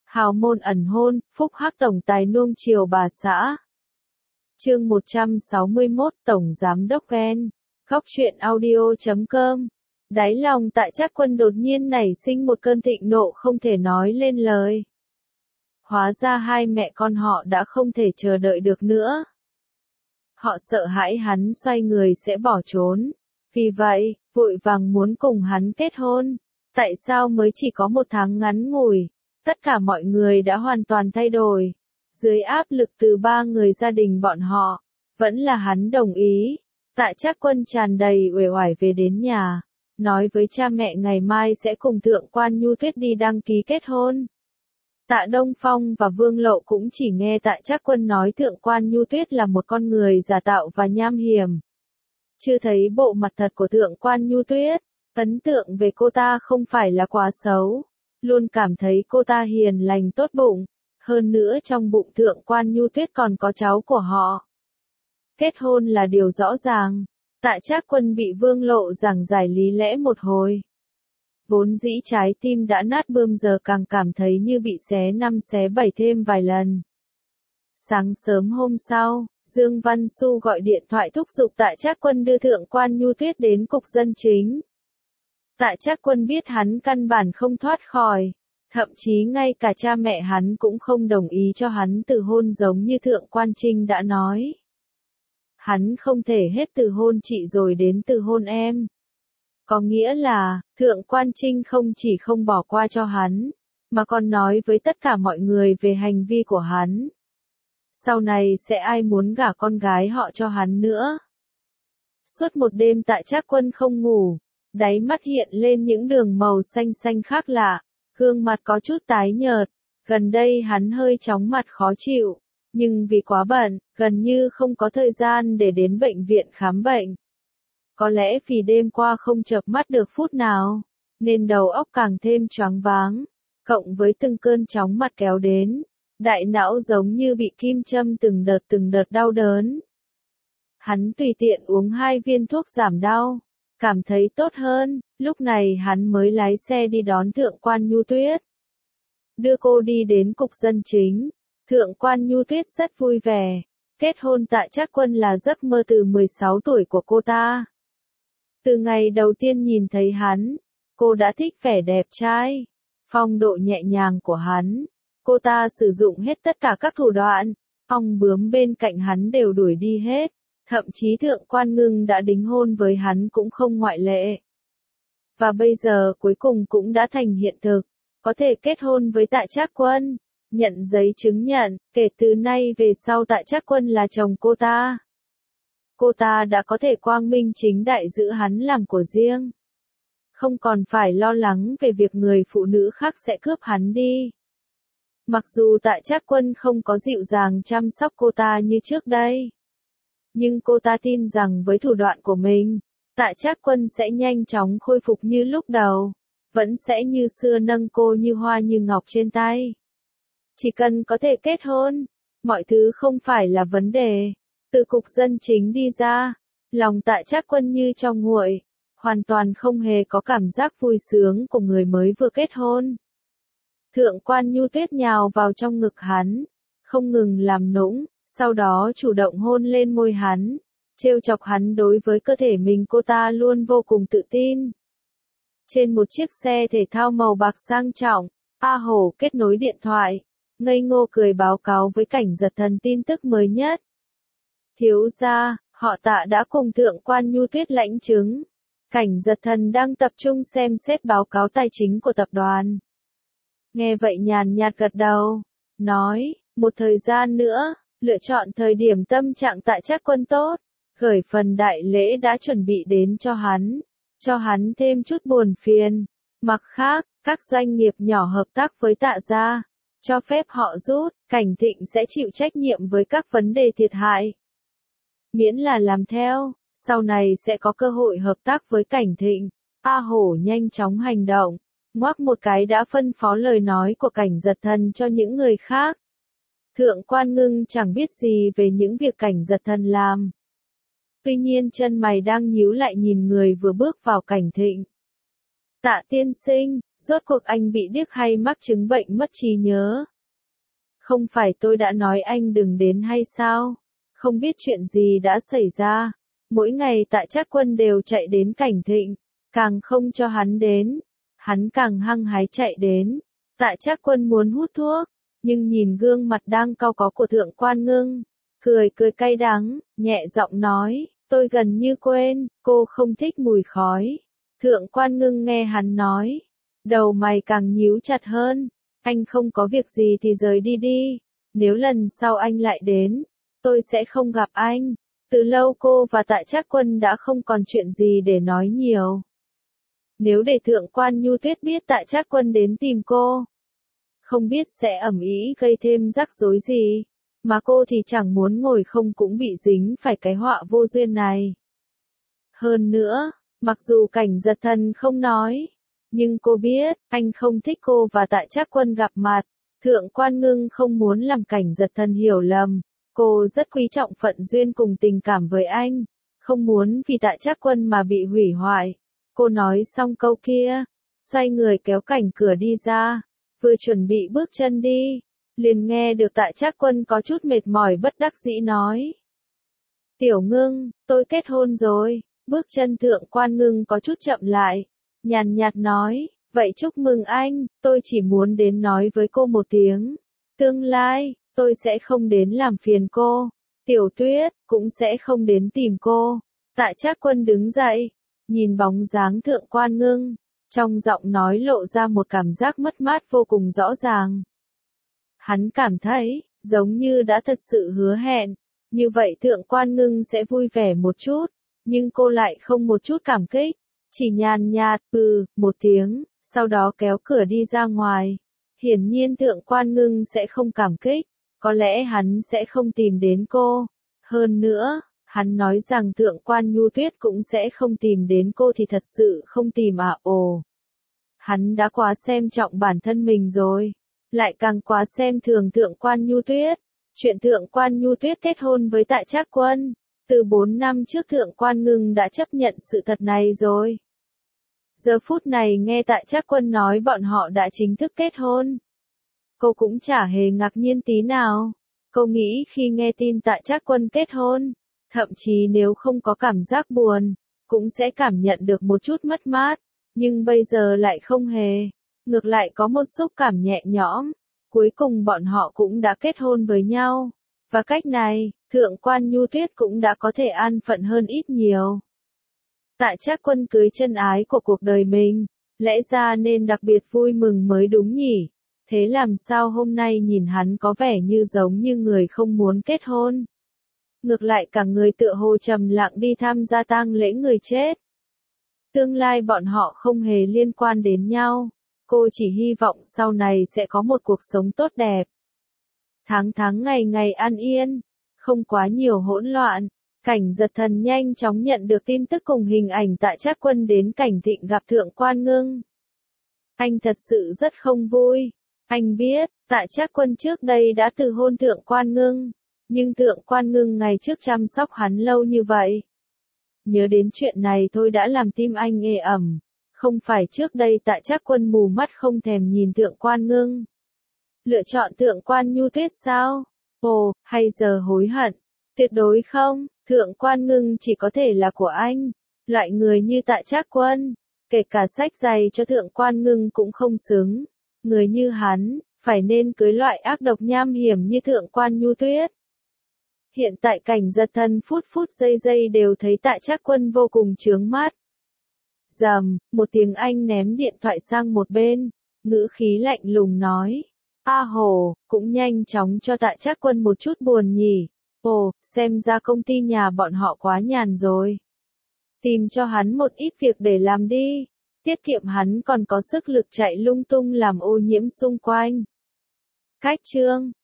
Hào môn ẩn hôn, phúc hắc tổng tài nuông chiều bà xã. Chương 161 Tổng Giám đốc ghen. Góc truyện audio.com. Đáy lòng Tạ Trác Quân đột nhiên nảy sinh một cơn thịnh nộ không thể nói lên lời. Hóa ra hai mẹ con họ đã không thể chờ đợi được nữa. Họ sợ hãi hắn xoay người sẽ bỏ trốn. Vì vậy, vội vàng muốn cùng hắn kết hôn. Tại sao mới chỉ có một tháng ngắn ngủi, tất cả mọi người đã hoàn toàn thay đổi. Dưới áp lực từ ba người gia đình bọn họ, vẫn là hắn đồng ý. Tạ Trác Quân tràn đầy uể oải về đến nhà, nói với cha mẹ ngày mai sẽ cùng Thượng quan Nhu Tuyết đi đăng ký kết hôn. Tạ Đông Phong và Vương Lộ cũng chỉ nghe Tạ Trác Quân nói Thượng quan Nhu Tuyết là một con người giả tạo và nham hiểm. Chưa thấy bộ mặt thật của Thượng quan Nhu Tuyết, ấn tượng về cô ta không phải là quá xấu, luôn cảm thấy cô ta hiền lành tốt bụng, hơn nữa trong bụng Thượng quan Nhu Tuyết còn có cháu của họ. Kết hôn là điều rõ ràng. Tạ Trác Quân bị Vương Lộ giảng giải lý lẽ một hồi. Vốn dĩ trái tim đã nát bươm giờ càng cảm thấy như bị xé năm xé bảy thêm vài lần. Sáng sớm hôm sau, Dương Văn Xu gọi điện thoại thúc giục Tạ Trác Quân đưa Thượng quan Nhu Tuyết đến cục dân chính. Tạ Trác Quân biết hắn căn bản không thoát khỏi, thậm chí ngay cả cha mẹ hắn cũng không đồng ý cho hắn từ hôn giống như Thượng quan Trinh đã nói. Hắn không thể hết từ hôn chị rồi đến từ hôn em. Có nghĩa là, Thượng quan Trinh không chỉ không bỏ qua cho hắn, mà còn nói với tất cả mọi người về hành vi của hắn. Sau này sẽ ai muốn gả con gái họ cho hắn nữa. Suốt một đêm Tạ Trác Quân không ngủ, đáy mắt hiện lên những đường màu xanh xanh khác lạ, gương mặt có chút tái nhợt, gần đây hắn hơi chóng mặt khó chịu, nhưng vì quá bận, gần như không có thời gian để đến bệnh viện khám bệnh. Có lẽ vì đêm qua không chợp mắt được phút nào, nên đầu óc càng thêm choáng váng, cộng với từng cơn chóng mặt kéo đến, đại não giống như bị kim châm từng đợt đau đớn. Hắn tùy tiện uống 2 viên thuốc giảm đau, cảm thấy tốt hơn, lúc này hắn mới lái xe đi đón Thượng quan Nhu Tuyết. Đưa cô đi đến cục dân chính, Thượng quan Nhu Tuyết rất vui vẻ, kết hôn Tạ Trác Quân là giấc mơ từ 16 tuổi của cô ta. Từ ngày đầu tiên nhìn thấy hắn, cô đã thích vẻ đẹp trai, phong độ nhẹ nhàng của hắn. Cô ta sử dụng hết tất cả các thủ đoạn, ong bướm bên cạnh hắn đều đuổi đi hết, thậm chí Thượng quan Ngưng đã đính hôn với hắn cũng không ngoại lệ. Và bây giờ cuối cùng cũng đã thành hiện thực, có thể kết hôn với Tạ Trác Quân, nhận giấy chứng nhận, kể từ nay về sau Tạ Trác Quân là chồng cô ta. Cô ta đã có thể quang minh chính đại giữ hắn làm của riêng. Không còn phải lo lắng về việc người phụ nữ khác sẽ cướp hắn đi. Mặc dù Tạ Trác Quân không có dịu dàng chăm sóc cô ta như trước đây, nhưng cô ta tin rằng với thủ đoạn của mình, Tạ Trác Quân sẽ nhanh chóng khôi phục như lúc đầu, vẫn sẽ như xưa nâng cô như hoa như ngọc trên tay. Chỉ cần có thể kết hôn, mọi thứ không phải là vấn đề. Từ cục dân chính đi ra, lòng Tạ Trác Quân như trong nguội, hoàn toàn không hề có cảm giác vui sướng của người mới vừa kết hôn. Thượng quan Nhu Tuyết nhào vào trong ngực hắn, không ngừng làm nũng, sau đó chủ động hôn lên môi hắn, trêu chọc hắn. Đối với cơ thể mình cô ta luôn vô cùng tự tin. Trên một chiếc xe thể thao màu bạc sang trọng, A Hổ kết nối điện thoại, ngây ngô cười báo cáo với Cảnh Giật Thần tin tức mới nhất. Thiếu gia, họ Tạ đã cùng Thượng quan Nhu Tuyết lãnh chứng. Cảnh Giật Thần đang tập trung xem xét báo cáo tài chính của tập đoàn. Nghe vậy nhàn nhạt gật đầu, nói, một thời gian nữa, lựa chọn thời điểm tâm trạng Tạ Trác Quân tốt, gửi phần đại lễ đã chuẩn bị đến cho hắn thêm chút buồn phiền. Mặt khác, các doanh nghiệp nhỏ hợp tác với Tạ gia, cho phép họ rút, Cảnh Thịnh sẽ chịu trách nhiệm với các vấn đề thiệt hại. Miễn là làm theo, sau này sẽ có cơ hội hợp tác với Cảnh Thịnh. A Hổ nhanh chóng hành động, ngoắc một cái đã phân phó lời nói của Cảnh Giật Thần cho những người khác. Thượng quan Ngưng chẳng biết gì về những việc Cảnh Giật Thần làm. Tuy nhiên chân mày đang nhíu lại nhìn người vừa bước vào Cảnh Thịnh. Tạ tiên sinh, Rốt cuộc anh bị điếc hay mắc chứng bệnh mất trí nhớ? Không phải tôi đã nói anh đừng đến hay sao? Không biết chuyện gì đã xảy ra. Mỗi ngày Tạ Trác Quân đều chạy đến Cảnh Thịnh, càng không cho hắn đến. Hắn càng hăng hái chạy đến. Tạ Trác Quân muốn hút thuốc, nhưng nhìn gương mặt đang cau có của Thượng Quan Ngưng, cười cười cay đắng, nhẹ giọng nói, tôi gần như quên, cô không thích mùi khói. Thượng Quan Ngưng nghe hắn nói, đầu mày càng nhíu chặt hơn, anh không có việc gì thì rời đi đi, nếu lần sau anh lại đến, tôi sẽ không gặp anh. Từ lâu cô và Tạ Trác Quân đã không còn chuyện gì để nói nhiều. Nếu để Thượng Quan Nhu Tuyết biết Tạ Trác Quân đến tìm cô, không biết sẽ ầm ĩ gây thêm rắc rối gì, mà cô thì chẳng muốn ngồi không cũng bị dính phải cái họa vô duyên này. Hơn nữa, mặc dù Cảnh Giật Thần không nói, nhưng cô biết, anh không thích cô và Tạ Trác Quân gặp mặt. Thượng Quan Ngưng không muốn làm Cảnh Giật Thần hiểu lầm, cô rất quý trọng phận duyên cùng tình cảm với anh, không muốn vì Tạ Trác Quân mà bị hủy hoại. Cô nói xong câu kia, xoay người kéo cảnh cửa đi ra, vừa chuẩn bị bước chân đi, liền nghe được Tạ Trác Quân có chút mệt mỏi bất đắc dĩ nói. Tiểu Ngưng, tôi kết hôn rồi. Bước chân Thượng Quan Ngưng có chút chậm lại, nhàn nhạt nói, vậy chúc mừng anh, tôi chỉ muốn đến nói với cô một tiếng. Tương lai, tôi sẽ không đến làm phiền cô. Tiểu Tuyết, cũng sẽ không đến tìm cô. Tạ Trác Quân đứng dậy, nhìn bóng dáng Thượng Quan Ngưng, trong giọng nói lộ ra một cảm giác mất mát vô cùng rõ ràng. Hắn cảm thấy, giống như đã thật sự hứa hẹn, như vậy Thượng Quan Ngưng sẽ vui vẻ một chút, nhưng cô lại không một chút cảm kích, chỉ nhàn nhạt, một tiếng, sau đó kéo cửa đi ra ngoài. Hiển nhiên Thượng Quan Ngưng sẽ không cảm kích, có lẽ hắn sẽ không tìm đến cô. Hơn nữa, hắn nói rằng Thượng Quan Nhu Tuyết cũng sẽ không tìm đến cô thì thật sự không tìm à. Ồ, hắn đã quá xem trọng bản thân mình rồi, lại càng quá xem thường Thượng Quan Nhu Tuyết. Chuyện Thượng Quan Nhu Tuyết kết hôn với Tạ Trác Quân, từ 4 năm trước Thượng Quan Ngưng đã chấp nhận sự thật này rồi. Giờ phút này nghe Tạ Trác Quân nói bọn họ đã chính thức kết hôn, cô cũng chả hề ngạc nhiên tí nào. Cô nghĩ khi nghe tin Tạ Trác Quân kết hôn, thậm chí nếu không có cảm giác buồn, cũng sẽ cảm nhận được một chút mất mát, nhưng bây giờ lại không hề, ngược lại có một xúc cảm nhẹ nhõm. Cuối cùng bọn họ cũng đã kết hôn với nhau, và cách này, Thượng Quan Nhu Tuyết cũng đã có thể an phận hơn ít nhiều. Tạ Trác Quân cưới chân ái của cuộc đời mình, lẽ ra nên đặc biệt vui mừng mới đúng nhỉ, thế làm sao hôm nay nhìn hắn có vẻ như giống như người không muốn kết hôn. Ngược lại cả người tựa hồ trầm lặng đi tham gia tang lễ người chết. Tương lai bọn họ không hề liên quan đến nhau. Cô chỉ hy vọng sau này sẽ có một cuộc sống tốt đẹp. Tháng tháng ngày ngày an yên, không quá nhiều hỗn loạn. Cảnh Giật Thần nhanh chóng nhận được tin tức cùng hình ảnh Tạ Trác Quân đến Cảnh Thịnh gặp Thượng Quan Ngưng. Anh thật sự rất không vui. Anh biết, Tạ Trác Quân trước đây đã từ hôn Thượng Quan Ngưng, nhưng Thượng Quan Ngưng ngày trước chăm sóc hắn lâu như vậy. Nhớ đến chuyện này thôi đã làm tim anh ê ẩm. Không phải trước đây Tạ Trác Quân mù mắt không thèm nhìn Thượng Quan Ngưng. Lựa chọn Thượng Quan Nhu Tuyết sao? Ồ, hay giờ hối hận? Tuyệt đối không, Thượng Quan Ngưng chỉ có thể là của anh. Loại người như Tạ Trác Quân, kể cả xách giày cho Thượng Quan Ngưng cũng không xứng. Người như hắn, phải nên cưới loại ác độc nham hiểm như Thượng Quan Nhu Tuyết. Hiện tại Cảnh Giật Thần phút phút giây giây đều thấy Tạ Trác Quân vô cùng chướng mắt. Rầm, một tiếng anh ném điện thoại sang một bên, ngữ khí lạnh lùng nói. A hồ, cũng nhanh chóng cho Tạ Trác Quân một chút buồn nhỉ. Ồ, xem ra công ty nhà bọn họ quá nhàn rồi. Tìm cho hắn một ít việc để làm đi. Tiết kiệm hắn còn có sức lực chạy lung tung làm ô nhiễm xung quanh. Cách chương